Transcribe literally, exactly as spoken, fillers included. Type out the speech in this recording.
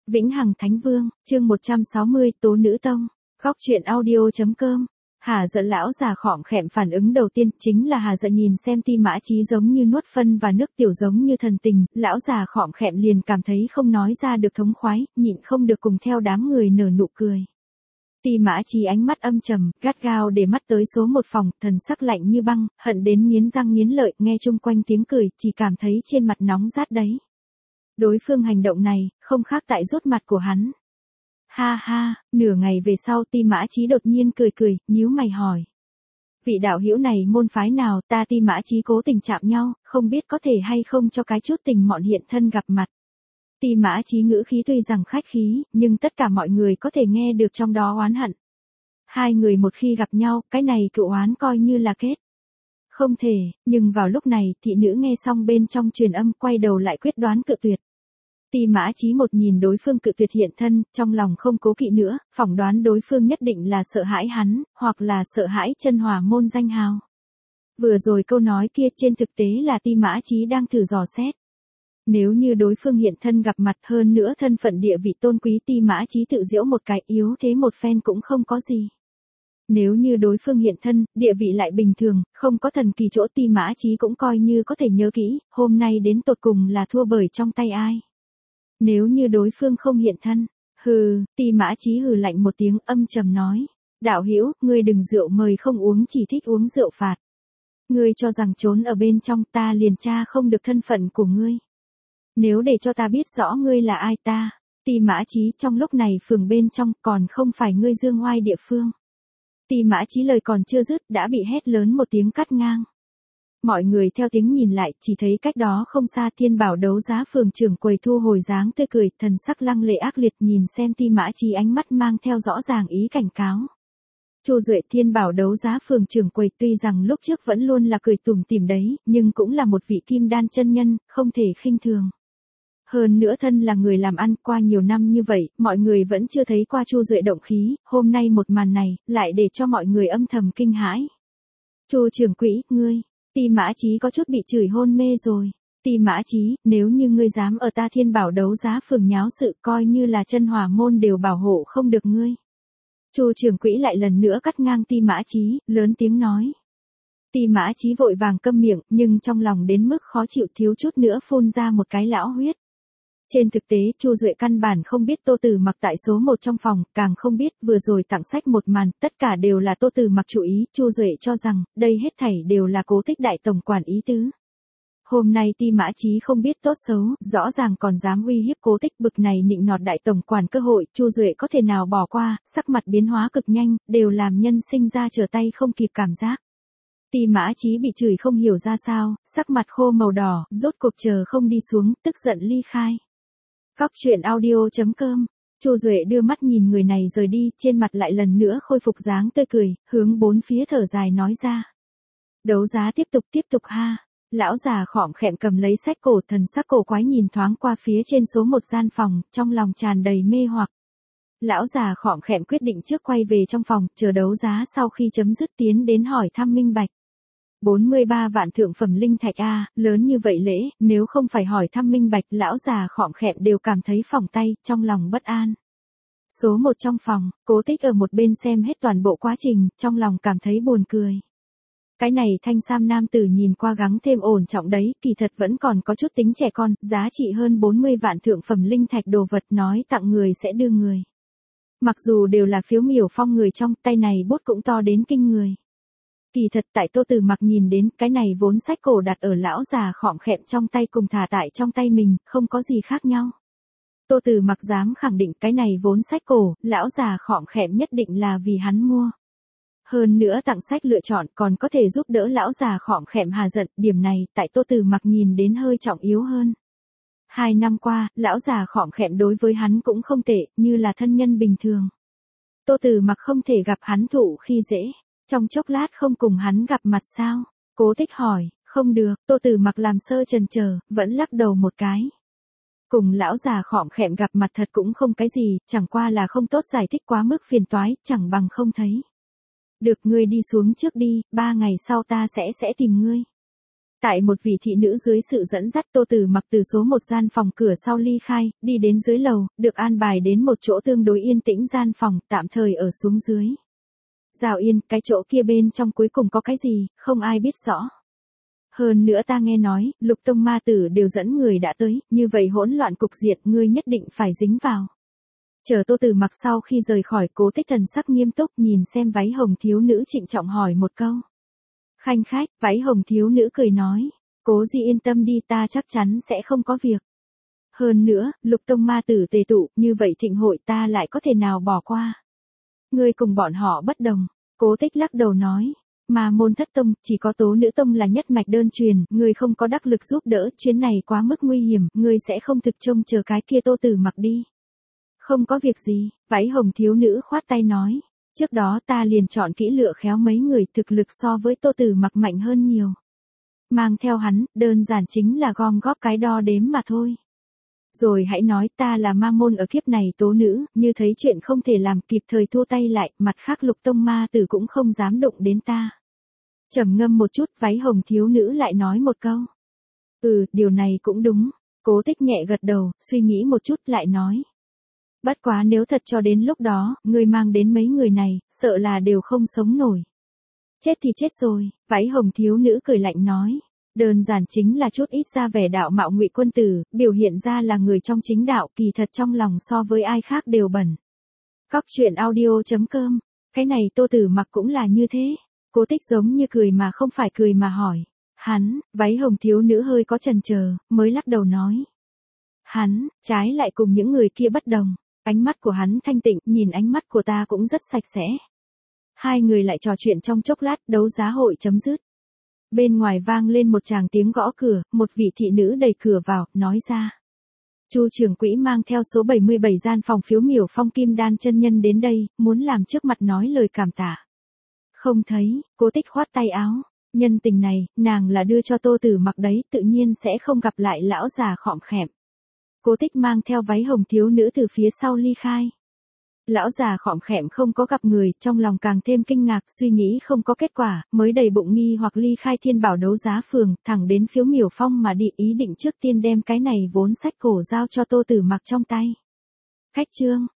Vĩnh Hằng Thánh Vương, chương một trăm sáu mươi, Tố Nữ Tông, góc truyện audio.com. Hà Giận lão già khọm khẹm phản ứng đầu tiên chính là Hà Giận nhìn xem Ti Mã Chí giống như nuốt phân và nước tiểu giống như thần tình, lão già khọm khẹm liền cảm thấy không nói ra được thống khoái, nhịn không được cùng theo đám người nở nụ cười. Ti Mã Chí ánh mắt âm trầm, gắt gao để mắt tới số một phòng, thần sắc lạnh như băng, hận đến nghiến răng nghiến lợi, nghe chung quanh tiếng cười, chỉ cảm thấy trên mặt nóng rát đấy. Đối phương hành động này, không khác tại rút mặt của hắn. Ha ha, nửa ngày về sau Ti Mã Chí đột nhiên cười cười, nhíu mày hỏi. Vị đạo hữu này môn phái nào, ta Ti Mã Chí cố tình chạm nhau, không biết có thể hay không cho cái chút tình mọn hiện thân gặp mặt. Ti Mã Chí ngữ khí tuy rằng khách khí, nhưng tất cả mọi người có thể nghe được trong đó oán hận. Hai người một khi gặp nhau, cái này cựu oán coi như là kết. Không thể, nhưng vào lúc này, thị nữ nghe xong bên trong truyền âm quay đầu lại quyết đoán cự tuyệt. Ti Mã Chí một nhìn đối phương cự tuyệt hiện thân, trong lòng không cố kỵ nữa, phỏng đoán đối phương nhất định là sợ hãi hắn, hoặc là sợ hãi chân hỏa môn danh hào. Vừa rồi câu nói kia trên thực tế là Ti Mã Chí đang thử dò xét. Nếu như đối phương hiện thân gặp mặt hơn nữa thân phận địa vị tôn quý Ti Mã Chí tự giễu một cái yếu thế một phen cũng không có gì. Nếu như đối phương hiện thân, địa vị lại bình thường, không có thần kỳ chỗ Ti Mã Chí cũng coi như có thể nhớ kỹ, hôm nay đến tột cùng là thua bởi trong tay ai. Nếu như đối phương không hiện thân, hừ, Ti Mã Chí hừ lạnh một tiếng âm trầm nói. Đạo hữu, ngươi đừng rượu mời không uống chỉ thích uống rượu phạt. Ngươi cho rằng trốn ở bên trong ta liền tra không được thân phận của ngươi. Nếu để cho ta biết rõ ngươi là ai ta, Ti Mã Chí trong lúc này phường bên trong còn không phải ngươi dương oai địa phương. Ti Mã Chí lời còn chưa dứt đã bị hét lớn một tiếng cắt ngang. Mọi người theo tiếng nhìn lại chỉ thấy cách đó không xa Thiên Bảo đấu giá phường trưởng quầy thu hồi dáng tươi cười, thần sắc lăng lệ ác liệt nhìn xem Ti Mã Chí ánh mắt mang theo rõ ràng ý cảnh cáo. Chu Duệ Thiên Bảo đấu giá phường trưởng quầy tuy rằng lúc trước vẫn luôn là cười tủm tỉm đấy, nhưng cũng là một vị kim đan chân nhân, không thể khinh thường. Hơn nữa thân là người làm ăn qua nhiều năm như vậy, mọi người vẫn chưa thấy qua Chu Duệ động khí, hôm nay một màn này, lại để cho mọi người âm thầm kinh hãi. Chu trưởng quỹ, ngươi, Ti Mã Chí có chút bị chửi hôn mê rồi. Ti Mã Chí, nếu như ngươi dám ở ta Thiên Bảo đấu giá phường nháo sự coi như là chân hỏa môn đều bảo hộ không được ngươi. Chu trưởng quỹ lại lần nữa cắt ngang Ti Mã Chí, lớn tiếng nói. Ti Mã Chí vội vàng câm miệng, nhưng trong lòng đến mức khó chịu thiếu chút nữa phun ra một cái lão huyết. Trên thực tế, Chu Duệ căn bản không biết Tô Tử Mặc tại số một trong phòng, càng không biết vừa rồi tặng sách một màn, tất cả đều là Tô Tử Mặc chủ ý, Chu Duệ cho rằng, đây hết thảy đều là Cố Tích đại tổng quản ý tứ. Hôm nay Ti Mã Chí không biết tốt xấu, rõ ràng còn dám uy hiếp Cố Tích bực này nịnh nọt đại tổng quản cơ hội, Chu Duệ có thể nào bỏ qua, sắc mặt biến hóa cực nhanh, đều làm nhân sinh ra trở tay không kịp cảm giác. Ti Mã Chí bị chửi không hiểu ra sao, sắc mặt khô màu đỏ, rốt cuộc chờ không đi xuống, tức giận ly khai. Góc truyện audio.com. Chu Duệ đưa mắt nhìn người này rời đi, trên mặt lại lần nữa khôi phục dáng tươi cười, hướng bốn phía thở dài nói ra. Đấu giá tiếp tục tiếp tục ha. Lão già khọm khẹm cầm lấy sách cổ, thần sắc cổ quái nhìn thoáng qua phía trên số một gian phòng, trong lòng tràn đầy mê hoặc. Lão già khọm khẹm quyết định trước quay về trong phòng, chờ đấu giá sau khi chấm dứt tiến đến hỏi thăm minh bạch. bốn mươi ba vạn thượng phẩm linh thạch a, lớn như vậy lễ, nếu không phải hỏi thăm minh bạch, lão già khọm khẹm đều cảm thấy phỏng tay, trong lòng bất an. Số một trong phòng, Cố Tích ở một bên xem hết toàn bộ quá trình, trong lòng cảm thấy buồn cười. Cái này thanh sam nam tử nhìn qua gắng thêm ổn trọng đấy, kỳ thật vẫn còn có chút tính trẻ con, giá trị hơn bốn mươi vạn thượng phẩm linh thạch đồ vật nói tặng người sẽ đưa người. Mặc dù đều là phiếu miểu phong người trong, tay này bút cũng to đến kinh người. Kỳ thật tại Tô Tử Mặc nhìn đến, cái này vốn sách cổ đặt ở lão già khọm khẹm trong tay cùng thả tại trong tay mình, không có gì khác nhau. Tô Tử Mặc dám khẳng định cái này vốn sách cổ, lão già khọm khẹm nhất định là vì hắn mua. Hơn nữa tặng sách lựa chọn còn có thể giúp đỡ lão già khọm khẹm Hà Giận, điểm này tại Tô Tử Mặc nhìn đến hơi trọng yếu hơn. Hai năm qua, lão già khọm khẹm đối với hắn cũng không tệ, như là thân nhân bình thường. Tô Tử Mặc không thể gặp hắn thụ khi dễ. Trong chốc lát không cùng hắn gặp mặt sao? Cố Tích hỏi, không được, Tô Tử Mặc làm sơ chần chờ, vẫn lắc đầu một cái. Cùng lão già khọm khẹm gặp mặt thật cũng không cái gì, chẳng qua là không tốt giải thích quá mức phiền toái, chẳng bằng không thấy. Được, ngươi đi xuống trước đi, ba ngày sau ta sẽ sẽ tìm ngươi. Tại một vị thị nữ dưới sự dẫn dắt Tô Tử Mặc từ số một gian phòng cửa sau ly khai, đi đến dưới lầu, được an bài đến một chỗ tương đối yên tĩnh gian phòng, tạm thời ở xuống dưới. Giao Yên, cái chỗ kia bên trong cuối cùng có cái gì, không ai biết rõ. Hơn nữa ta nghe nói, Lục Tông ma tử đều dẫn người đã tới, như vậy hỗn loạn cục diệt ngươi nhất định phải dính vào. Chờ Tô Tử Mặc sau khi rời khỏi, Cố Tích thần sắc nghiêm túc nhìn xem váy hồng thiếu nữ trịnh trọng hỏi một câu. Khanh khách, váy hồng thiếu nữ cười nói, Cố Di yên tâm đi, ta chắc chắn sẽ không có việc. Hơn nữa, Lục Tông ma tử tề tụ, như vậy thịnh hội ta lại có thể nào bỏ qua. Ngươi cùng bọn họ bất đồng, Cố Tích lắc đầu nói, mà môn thất tông, chỉ có Tố nữ tông là nhất mạch đơn truyền, ngươi không có đắc lực giúp đỡ, chuyến này quá mức nguy hiểm, ngươi sẽ không thực trông chờ cái kia Tô Tử Mặc đi. Không có việc gì, váy hồng thiếu nữ khoát tay nói, trước đó ta liền chọn kỹ lựa khéo mấy người thực lực so với Tô Tử Mặc mạnh hơn nhiều. Mang theo hắn, đơn giản chính là gom góp cái đo đếm mà thôi. Rồi hãy nói ta là ma môn ở kiếp này tố nữ, như thấy chuyện không thể làm kịp thời thua tay lại, mặt khác Lục Tông ma tử cũng không dám đụng đến ta. Trầm ngâm một chút, váy hồng thiếu nữ lại nói một câu. Ừ, điều này cũng đúng. Cố Tích nhẹ gật đầu, suy nghĩ một chút lại nói. Bất quá nếu thật cho đến lúc đó, ngươi mang đến mấy người này, sợ là đều không sống nổi. Chết thì chết rồi, váy hồng thiếu nữ cười lạnh nói. Đơn giản chính là chút ít ra vẻ đạo mạo ngụy quân tử, biểu hiện ra là người trong chính đạo, kỳ thật trong lòng so với ai khác đều bẩn. Cóc truyện audio chấm com, cái này Tô Tử Mặc cũng là như thế. Cố Tích giống như cười mà không phải cười mà hỏi. Hắn, váy hồng thiếu nữ hơi có chần chờ, mới lắc đầu nói. Hắn, trái lại cùng những người kia bất đồng. Ánh mắt của hắn thanh tịnh, nhìn ánh mắt của ta cũng rất sạch sẽ. Hai người lại trò chuyện trong chốc lát, đấu giá hội chấm dứt. Bên ngoài vang lên một tràng tiếng gõ cửa, một vị thị nữ đẩy cửa vào, nói ra. Chu trưởng quỹ mang theo số bảy mươi bảy gian phòng phiếu miểu phong kim đan chân nhân đến đây, muốn làm trước mặt nói lời cảm tạ. Không thấy, Cố Tích khoát tay áo. Nhân tình này, nàng là đưa cho Tô Tử Mặc đấy, tự nhiên sẽ không gặp lại lão già khọm khẹm. Cố Tích mang theo váy hồng thiếu nữ từ phía sau ly khai. Lão già khọm khẹm không có gặp người, trong lòng càng thêm kinh ngạc, suy nghĩ không có kết quả, mới đầy bụng nghi hoặc ly khai Thiên Bảo đấu giá phường, thẳng đến phiếu miểu phong mà đi, ý định trước tiên đem cái này vốn sách cổ giao cho Tô Tử Mặc trong tay. Khách chương,